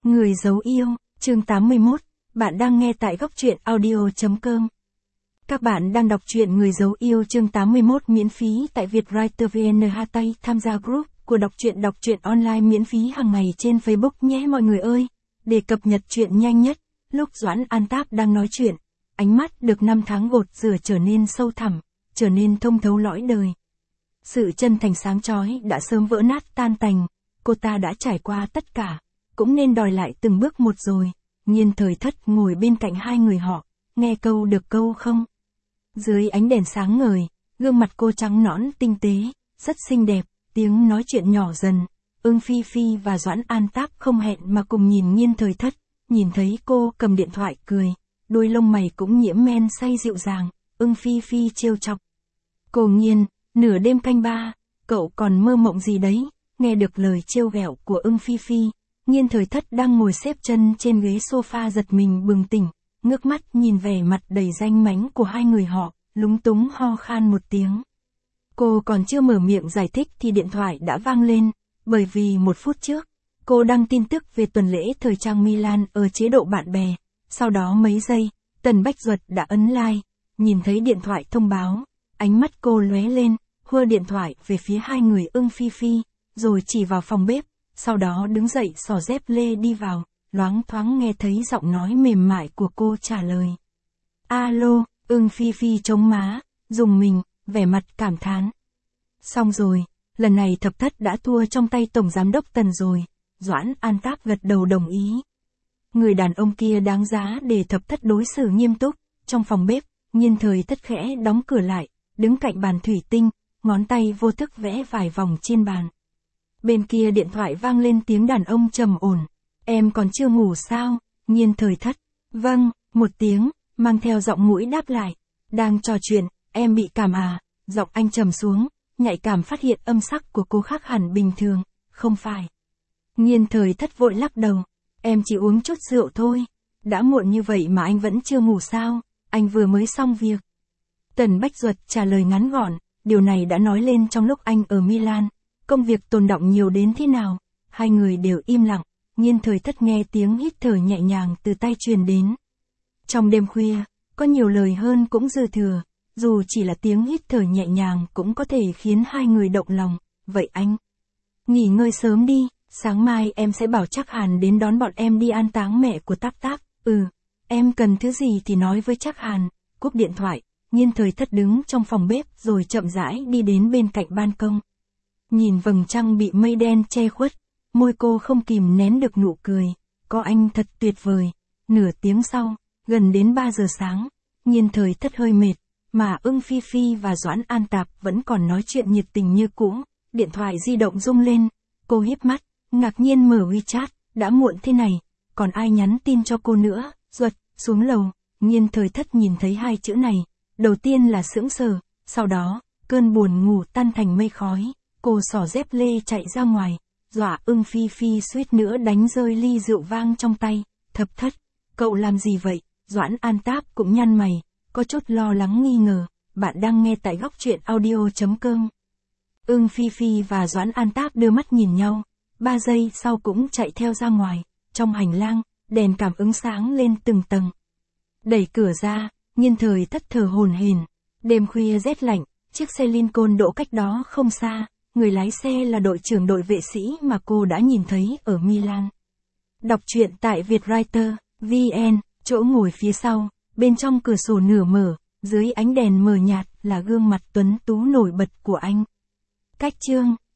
Người giấu yêu, chương 81, bạn đang nghe tại góc truyện audio.com. Các bạn đang đọc truyện Người giấu yêu chương 81 miễn phí tại Vietwriter VN tham gia group của đọc truyện online miễn phí hàng ngày trên Facebook nhé mọi người ơi. Để cập nhật truyện nhanh nhất, lúc Doãn An Táp đang nói chuyện, ánh mắt được 5 tháng gột rửa trở nên sâu thẳm, trở nên thông thấu lõi đời. Sự chân thành sáng chói đã sớm vỡ nát tan tành, cô ta đã trải qua tất cả, cũng nên đòi lại từng bước một rồi. Nhiên Thời Thất ngồi bên cạnh hai người họ, nghe câu được câu không. Dưới ánh đèn sáng ngời, gương mặt cô trắng nõn tinh tế, rất xinh đẹp, tiếng nói chuyện nhỏ dần. Ưng Phi Phi và Doãn An Táp không hẹn mà cùng nhìn Nhiên Thời Thất, nhìn thấy cô cầm điện thoại cười, đôi lông mày cũng nhiễm men say dịu dàng. Ưng Phi Phi trêu chọc: "Cô Nhiên, nửa đêm canh ba, cậu còn mơ mộng gì đấy?" Nghe được lời trêu ghẹo của Ưng Phi Phi, Nhiên Thời Thất đang ngồi xếp chân trên ghế sofa giật mình bừng tỉnh, ngước mắt nhìn vẻ mặt đầy danh mánh của hai người họ, lúng túng ho khan một tiếng. Cô còn chưa mở miệng giải thích thì điện thoại đã vang lên, bởi vì 1 phút trước, cô đăng tin tức về tuần lễ thời trang Milan ở chế độ bạn bè. Sau đó mấy giây, Tần Bách Duật đã ấn like, nhìn thấy điện thoại thông báo, ánh mắt cô lóe lên, hua điện thoại về phía hai người Ưng Phi Phi, rồi chỉ vào phòng bếp, sau đó đứng dậy xỏ dép lê đi vào, loáng thoáng nghe thấy giọng nói mềm mại của cô trả lời. "Alo." Ưng Phi Phi chống má, rùng mình, vẻ mặt cảm thán. Xong rồi, lần này Thập Thất đã thua trong tay Tổng Giám đốc Tần rồi. Doãn An Táp gật đầu đồng ý. Người đàn ông kia đáng giá để Thập Thất đối xử nghiêm túc. Trong phòng bếp, Nhiên Thời Thất khẽ đóng cửa lại, đứng cạnh bàn thủy tinh, ngón tay vô thức vẽ vài vòng trên bàn. Bên kia điện thoại vang lên tiếng đàn ông trầm ổn. "Em còn chưa ngủ sao?" Nhiên Thời Thất: "Vâng." Một tiếng, mang theo giọng mũi đáp lại. "Đang trò chuyện, em bị cảm à?" Giọng anh trầm xuống, nhạy cảm phát hiện âm sắc của cô khác hẳn bình thường. "Không phải." Nhiên Thời Thất vội lắc đầu. "Em chỉ uống chút rượu thôi." "Đã muộn như vậy mà anh vẫn chưa ngủ sao?" "Anh vừa mới xong việc." Tần Bách Duật trả lời ngắn gọn, điều này đã nói lên trong lúc anh ở Milan, công việc tồn đọng nhiều đến thế nào. Hai người đều im lặng, Nhiên Thời Thất nghe tiếng hít thở nhẹ nhàng từ tay truyền đến. Trong đêm khuya, có nhiều lời hơn cũng dư thừa, dù chỉ là tiếng hít thở nhẹ nhàng cũng có thể khiến hai người động lòng. "Vậy anh nghỉ ngơi sớm đi, sáng mai em sẽ bảo Trác Hàn đến đón bọn em đi an táng mẹ của Táp Táp." "Ừ, em cần thứ gì thì nói với Trác Hàn." Cúp điện thoại, Nhiên Thời Thất đứng trong phòng bếp rồi chậm rãi đi đến bên cạnh ban công. Nhìn vầng trăng bị mây đen che khuất, môi cô không kìm nén được nụ cười. "Có anh thật tuyệt vời." Nửa tiếng sau, gần đến 3 giờ sáng, Nhiên Thời Thất hơi mệt, mà Ưng Phi Phi và Doãn An Táp vẫn còn nói chuyện nhiệt tình như cũ. Điện thoại di động rung lên, cô híp mắt, ngạc nhiên mở WeChat, đã muộn thế này, còn ai nhắn tin cho cô nữa. Duật, xuống lầu. Nhiên Thời Thất nhìn thấy 2 chữ này, đầu tiên là sững sờ, sau đó, cơn buồn ngủ tan thành mây khói, cô xỏ dép lê chạy ra ngoài, dọa Ưng Phi Phi suýt nữa đánh rơi ly rượu vang trong tay. "Thập Thất, cậu làm gì vậy?" Doãn An Táp cũng nhăn mày, có chút lo lắng nghi ngờ. Bạn đang nghe tại góc truyện audio.com. Ưng Phi Phi và Doãn An Táp đưa mắt nhìn nhau, 3 giây sau cũng chạy theo ra ngoài. Trong hành lang, đèn cảm ứng sáng lên từng tầng. Đẩy cửa ra, Nhiên Thời Thất thở hổn hển. Đêm khuya rét lạnh, chiếc xe Lincoln đỗ cách đó không xa, người lái xe là đội trưởng đội vệ sĩ mà cô đã nhìn thấy ở Milan. Đọc truyện tại Vietwriter VN, chỗ ngồi phía sau, bên trong cửa sổ nửa mở, dưới ánh đèn mờ nhạt là gương mặt tuấn tú nổi bật của anh. Cách chương